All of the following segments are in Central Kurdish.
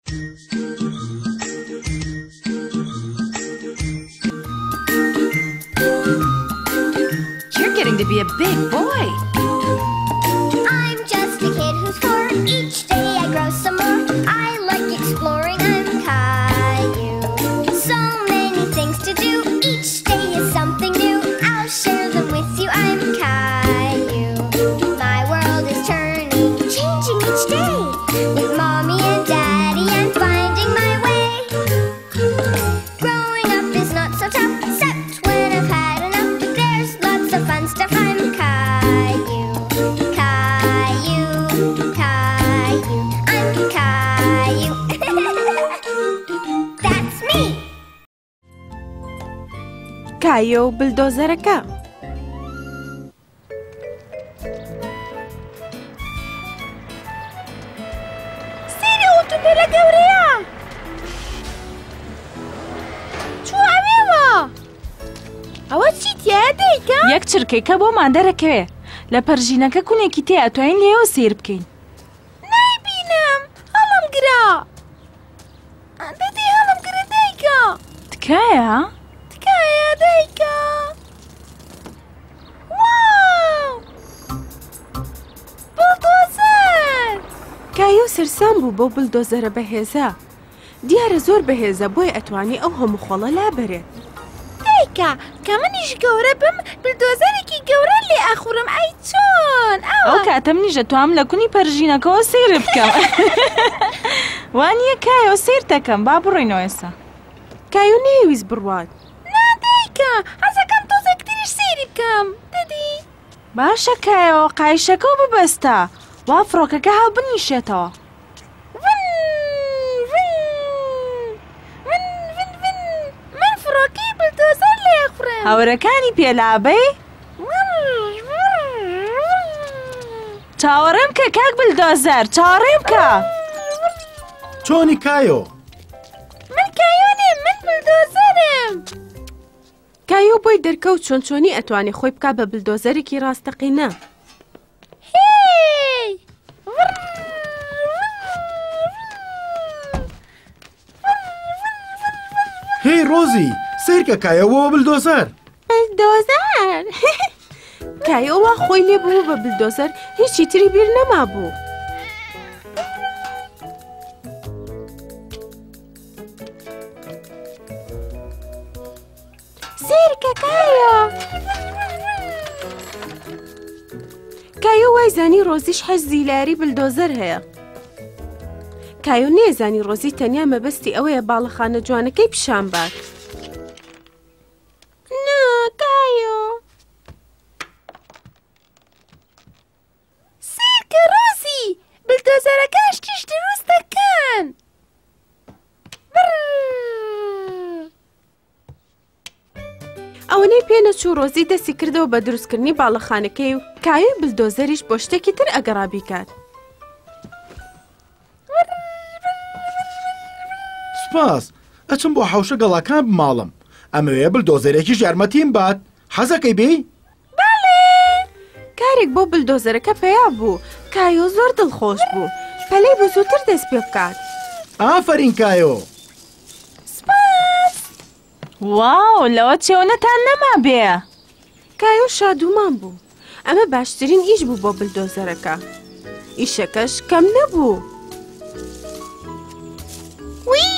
You're getting to be a big boy. I'm just a kid who's 4. Each day I grow some more. I like exploring. I'm Caillou. So many things to do. Each day is something new. I'll share them with you. I'm Caillou. My world is turning, changing each day. With Mommy and Daddy, I'm finding my way. Growing up is not so tough, except when I've had enough. But there's lots of fun stuff. I'm Caillou, Caillou, Caillou. I'm Caillou. That's me. کایۆ بلدۆزەرەکە. سیری ئۆتۆمبیلە گەورەیە. چوارێوە. ئەوە چیتیایە دەیکە؟ یەک چرکێکە بۆمان دەرەکەوێ لە پەرژینەکە کونێکی تێ ئەتوانین لێەوە سیر بکەین. نایبینم. هەڵم گرا. دەدی هەڵم گرە دەیکە. تکایە؟ تکایە دەیکە. واو! بڵدۆزەر! کایۆ سەرسام بوو بۆ بلدۆزەرە بەهێزە. دیارە زۆر بەهێزە بۆی ئەتوانی ئەو هەموو خۆڵە لابەرێت. دەیکە کە منیش گەورە بم بلدۆزەرێکی گەورە لێ ئەخورم. ئەی چۆن؟ ئەو کاتە منیشە توام لە کونی پەرژینەکەەوە سیر بکەم. وانییە کایۆ سیر دەکەم با بڕۆینەوە ئێستا. کایۆ نەیویست بڕوات. نادەیکە حەزەکەم تۆزێکتریش سیری بکەم. دەدی؟ باشە کایۆ قایشەکە و ببەستە وا فڕۆکەکە هەڵ بنیشێتەوە. من فڕۆکەی بلدۆزەر لێ ئەخورم. هاوڕەکانی پێلابەی؟ چاوەڕێم کە کاک بلدۆزەر چاوەڕێم کە. چۆنی کایۆ؟ من کایۆنێ من بلدۆزەرم. کایۆ بۆی دەرکەوت چۆنچۆنی ئەتوانی خۆی بکات بە بلدۆزەرێکی ڕاستەقینە. هێی! هی ڕۆزی سیرکە کایەوە بلدۆزەر. بلدۆزەر! کایۆ وا خۆی لێ بوو بە بلدۆزەر هیچی تری بیر نەما بوو. سیرکە کایۆ! کایۆ وای زانی ڕۆزیش حەزی لاری بلدۆزەر هەیە. کایۆ نێزانی ڕۆزی تەنیا مەبەستی ئەوەیە باڵەخانە جوانەکەی پیشان بات. نا کایۆ! سیرکە ڕۆزی بلدۆزەرەکەش تیش دروست دەکەن. ئەوەنەی پێنەچوو ڕۆزی دەستی کردەوە بە دروستکردنی باڵەخانەکەی و کایۆی بلدۆزەریش بۆ شتێکی تر ئەگەڕا بیکات. سپاس ئەچم بۆ حەوشە گەڵاکان بماڵم. ئەمەوێ بلدۆزەرێکیش یارمەتیم بات. حەزەکەی بێ؟ کارێک بۆ بلدۆزەرەکە پێیا بوو. کایۆ زۆر دڵخۆش بوو. پەلەی بوو زووتر دەست پێ بکات. ئافەرین کایۆ! واو لەوە چێونەتان نەما بێ. کایۆ شادومان بوو. ئەمە باشترین ئیش بوو بۆ بلدۆزەرەکە. ئیشەکەش کەم نەبوو. وی!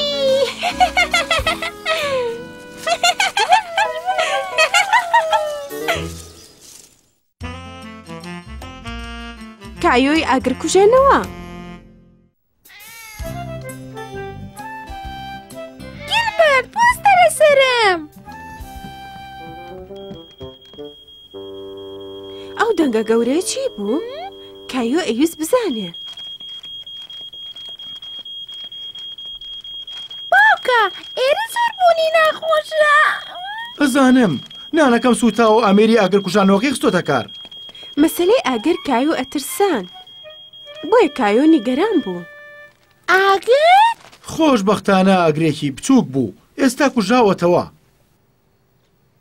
کایۆی ئاگرکوژێنەوە. گیلبەرت پۆستە لەسەرم. ئەو دەنگە گەورەیە چی بوو؟ کایۆ ئەویست بزانێ. باوکە ئێرە زۆر بوونی ناخۆشە. ئەزانم نانەکەم سوتاوە ئەمێری ئاگرکوژانەوەکەی خستۆتە کار. مەسەلەی ئاگر کایۆ ئەترسان. بۆیە کایۆ نیگەران بوو. ئاگر؟ خۆشبەختانە ئاگرێکی بچووک بوو. ئێستا کوژاوەتەوە.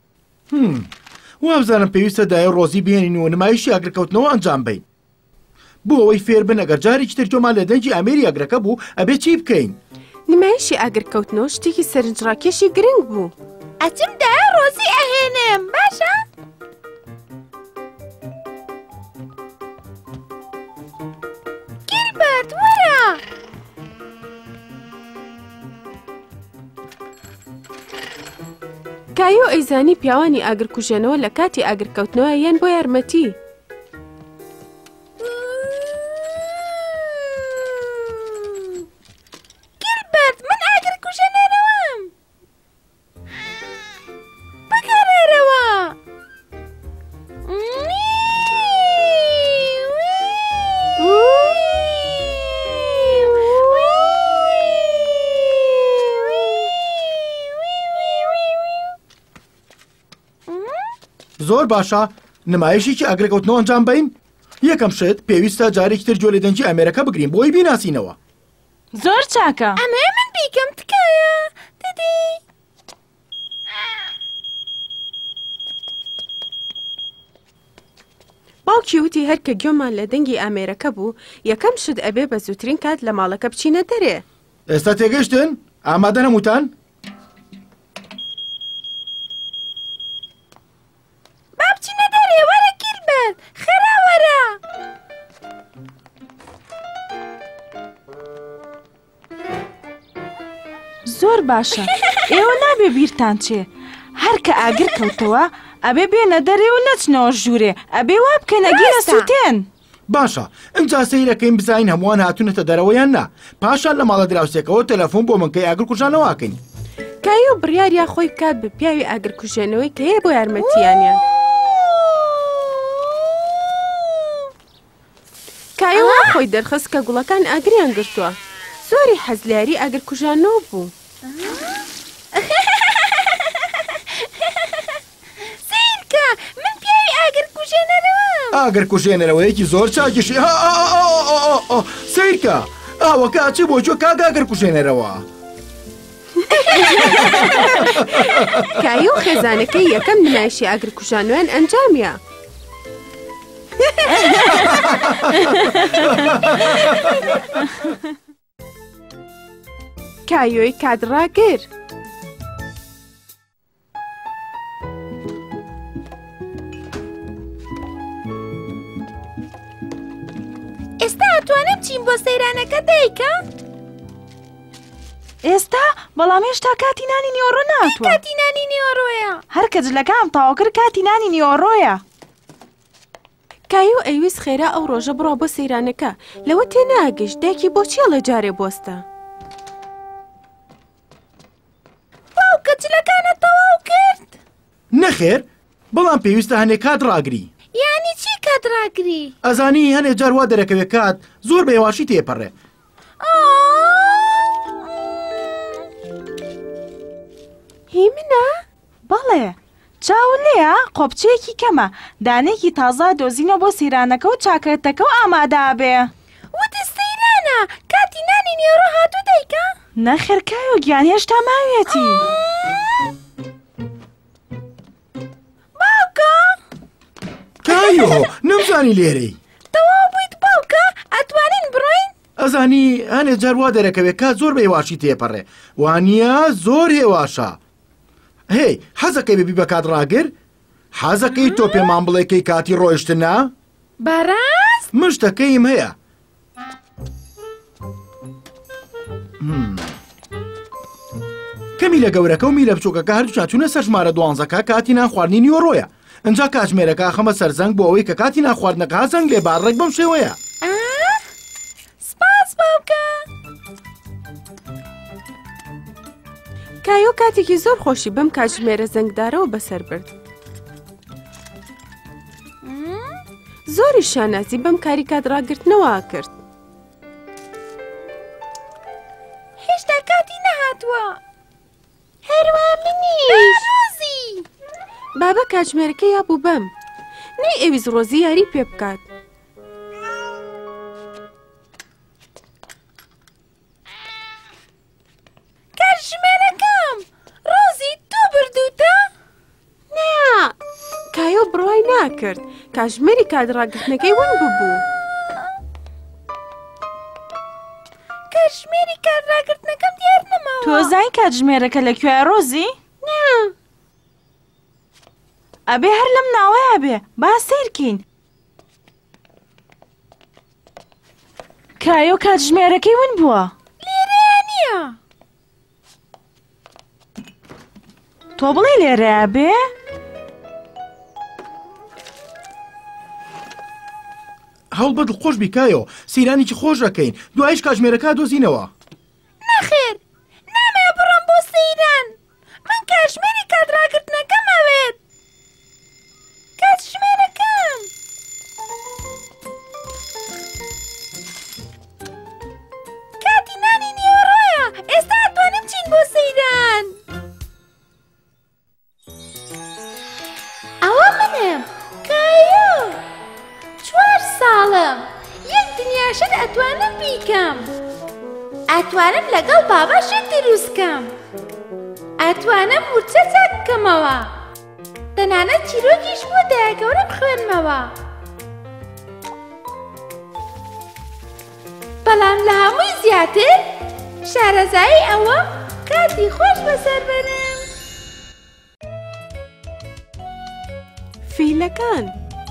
وابزانم پێویستە دایە ڕۆزی بێنین و نمایشی ئاگرکەوتنەوە ئەنجام بین. بۆ ئەوەی فێر بن ئەگەر جارێکی تر جۆمان لە دەنگی ئەمێری ئەگرەکە بوو ئەبێ چی بکەین؟ نمایشی ئاگرکەوتنەوە شتێکی سەرنجڕاکێشی گرنگ بوو. ئەچم دایە ڕۆزی ئەهێنم باشە؟ گیلبەرت وەرە! کایۆ ئەیزانی پیاوانی ئاگرکوژێنەوە لە کاتی ئاگرکەوتنەوە یان بۆ یارمەتی. گیلبەرت من ئاگرکوژێنەرەوەم! بگەڕێرەوە! زۆر باشە، نمایشێکی ئاگرکەوتنەوە ئەنجام بدەین. یەکەم شت پێویستە جارێکی تر جۆ لە دەنگی ئەمێرەکە بگرین بۆی بیناسینەوە. زۆر چاکە. ئەمە من بیکەم تکایە دەدی؟ باوکی وتی هەرکە گوێمان لە دەنگی ئامێرەکە بوو یەکەم شت ئەبێ بە زووترین کات لە ماڵەکە بچینە دەرێ. ئێستا تێگەشتن؟ ئامادە نەموتان؟ با بچینە دەرێ وەرە گیلبەرت خێرا وەرە! زۆر باشە. ئێوە نابێ بیرتان چێ. هەر کە ئاگر کەوتەوە ئەبێ بێنە دەرێ و نەچنەوە ژوورێ. ئەبێ وا بکەنە گیرە سووتێن. باشە، ئەمجا سەیرەکەین بزانین هەمووان هاتوونەتە دەرەوەیان نا. پاشان لە ماڵە دراوسێکەوە تەلەفۆن بۆ منکەی ئاگرکوژانەوەکەین. کایۆ بڕیاریا خۆی بکات بە پیاوی ئاگرکوژێنەوەی کە هەیە بۆ یارمەتیانیان. کایۆ خۆی دەرخست کە گوڵەکان ئاگریان گرتووە. زۆری حەز لە یاری ئاگرکوژانەوە بوو. سیرکە من پیاوی ئاگرکوژێنەرەوەم. ئاگرکوژێنەرەوەیەکی زۆر چاکیشی. سیرکە ئاوەکە چی بۆ جۆ کاک ئاگرکوژێنەرەوە. کایۆ خێزانەکەی یەکەم نمایشی ئاگرکوژانەوەیان ئەنجامیە. کایۆی کادڕاگر. ئێستا ئەتوانێ بچین بۆ سەیرانەکە دایکە؟ ئێستا بەڵام هێشتا کاتی نانی نیۆڕۆ ناتوە. کاتی نانی نیۆڕۆیە. هەر کە جلەکەم تاوا کرد کاتی نانی نیۆڕۆیە. کایۆ ئەیویست خێرا ئەو ڕۆژە بڕۆ بۆ سەیرانەکە لەوە تێناگەشت دایکی بۆچیە لە جارێ بۆستە. باوکە جلەکانە تەواو کرد؟ نەخێر، بەڵام پێویستە هەنێک کات ڕاگری. یانی چی کاتڕاگری؟ ئەزانی هەنێک جار وا دەرەکەوێت کات زۆر بە هێواشی تێپەڕێ. هی منە؟ بەڵێ چاو لێە قۆبچەیەکی کەمە دانێکی تازە دۆزینە بۆ سەیرانەکە و چاکەتەکە و ئامادابێ. وتە سەیرانە کاتی نانی نیۆڕۆ هاتوو دایکە؟ نەخێرکایۆ گیان هێشتا ماوێتی. باوکە کایۆ نەمزانی لێرەی. تەواو بوویت باوکە ئەتوانین بڕۆین؟ ئەزانی هەنێک جار وا دەرەکەوێت کات زۆر بە هێواشی تێپەڕێ. وانە زۆر هێواشە. هی حەزەکەی ببی بە کات ڕاگر؟ حەزەکەی تۆ پێمان بڵێ کەی کاتی ڕۆیشتنە؟ بەڕاست؟ من شتەکەیم هەیە. کەمی لە گەورەکە و میلە بچووکەکە هەردووچان چوونە سەر ژمارە 12 کاتی نان خواردنی نیۆڕۆیە. ئەنجا کاتژمێرەکە خەمە سەرزەنگ بۆ ئەوەی کە کاتی نان خواردنەکە زەنگ لێ بارڕێک بەم شێوەیە. سپاس باوکە. کایۆ کاتێکی زۆر خۆشی بەم کاتژمێرە زەنگدارەوە بەسەر برد. زۆری شانازی بەم کاری کاتڕاگرتنەوە کرد. هێشتا کاتی نەهاتووە. هەروە منیش. ڕۆزی بابە کاتژمێرەکە یا بوو بەم. نەی ئەویست ڕۆزی یاری پێ بکات. کاتژمێرەکەم ڕۆزی تۆ بردووتە؟ نا کایۆ بڕوای ناکرد کاتژمێری کاتڕاگرتنەکەی ون ببوو. تۆ زانی کاتژمێرەکە لەکوێ ڕۆزی؟ نا ئەبێ هەر لەم ناوەیە بێ با سیرکین. کایۆ کاتژمێرەکەی ون بووە. لێرەیە نییە. تۆ بڵێ لێرەیە بێ؟ هەوڵ بە دڵخۆش بیکایەوە سەیرانێکی خۆش دەکەین دوایش کاتژمێرەکە دۆزینەوە. نەخێر نامەیە بڕۆم بۆ سەیران. من کاتژمێری کاتڕاگرتنەکەم ئەوێت. کاتژمێرەکەم. کاتی نانی نیوەڕۆیە. ئێستا ئەتوانم چین بۆ سەیران. ئەوە منم کایۆ. 4 ساڵم. یەک دنیاشت ئەتوانم بیکەم. ئەتوانم لەگەڵ باباشت دروستکەم. ئەتوانم ورچە چاک بکەمەوە. تەنانەت چیرۆکیش بۆ دایەگەورە بخوێنمەوە. بەڵام لە هەمووی زیاتر شارەزایی ئەوە کاتی خۆش بەسەر بەرم. فیلەکان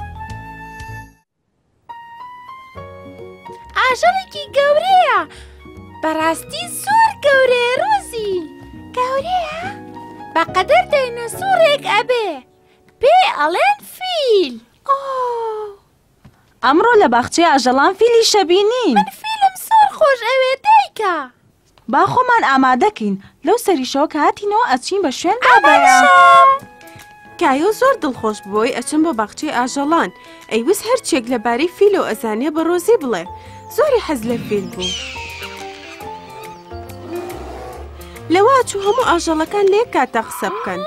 ئاژەڵێکی گەورەیە. بەڕاستی زۆر گەورەیە ڕۆزی. گەورەیە؟ بەقەدەر داینەسوڕێک ئەبێ. پێ ئەڵێن فیل. ئەمڕۆ لە باخچەی ئاژەڵان فیلی شەبینین. من فیلم زۆر خۆش ئەوێ دایکە. با خۆمان ئامادەکەین لەو سەریشەوە کە هاتینەوە ئەچین بە شوێن بابەیە. کایۆ زۆر دڵخۆش بووی ئەچم بۆ باخچەی ئاژەڵان ئەیویست هەرچێک لەبارەی فیل و ئەزانێ بە ڕۆزی بڵێ. زۆری حەز لە فیل بوو. لەوە چوو هەموو ئاژەڵەکان لێ کاتە قسە بکەن.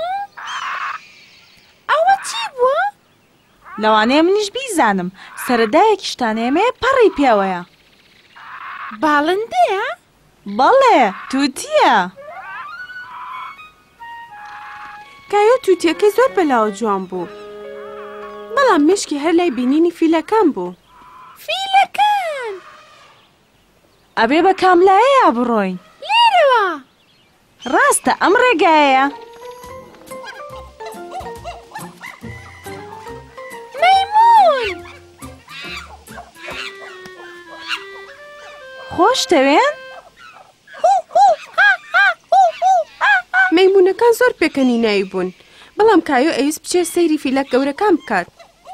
ئەوە چی بووە؟ لەوانەیە منیش بیزانم سەرەدایەکی شتانەیەمێ پەڕی پێوەیە. باڵندەیە؟ بەڵێ تووتیە. کایۆ تووتیەکەی زۆر بەلاوە جوان بوو. بەڵام مشکی هەر لای بینینی فیلەکان بوو. فیلەکان! ئەبێ بە کاملایەیە بڕۆین. لێرەوە! ڕاستە ئەم ڕێگایە. مەیمون! خۆش دەوێن؟ مەیمونەکان زۆر پێکەنینایی بوون. بەڵام کایۆ ئەویست بچێت سەیری فیلە گەورەکان بکات.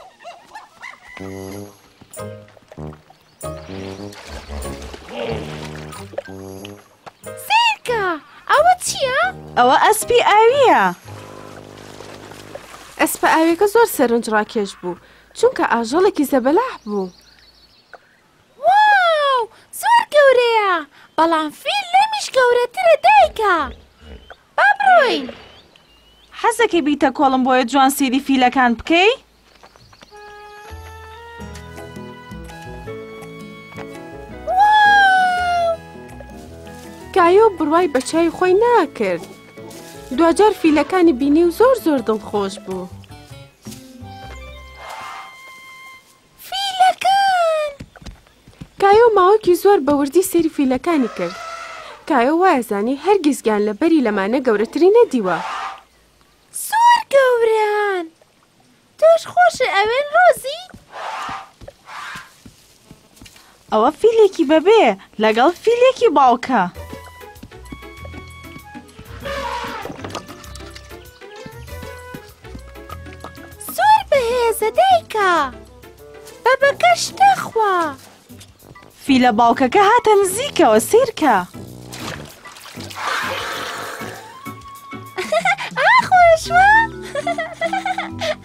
سیرکە! ئەوە چییە؟ ئەوە ئەسپی ئاویە. ئەسپە ئاوێکە زۆر سەرنج ڕاکێش بوو چونکە ئاژەڵێکی زەبەلاح بوو. واو! زۆر گەورەیە! بەڵام فیل لەمیش گەورەترە دایکە. با بڕۆین! حەزەکەی بیتە کۆڵم بۆیە جوان سەیری فیلەکان بکەی؟ کایۆ بڕوای بە چای خۆی ناکرد. دوجار فیلەکانی بینی و زۆر زۆر دڵخۆش بوو. فیلەکان! کایۆ ماوەکی زۆر بە وردی سەیری فیلەکانی کرد. کایۆ وایەزانی هەرگیز گیان لە بەری لەمانە گەورەتری نەدیوە. زۆر گەورەن! تۆش خۆشە ئەوێن ڕۆزی؟ ئەوە فیلێکی بەبێ لەگەڵ فیلێکی باوکە. زۆر بەهێزە دایکە. بەبەکەش نەخوا. فیلە باوکەکە هاتە نزیکەوە سیرکە. ئاخۆشوە؟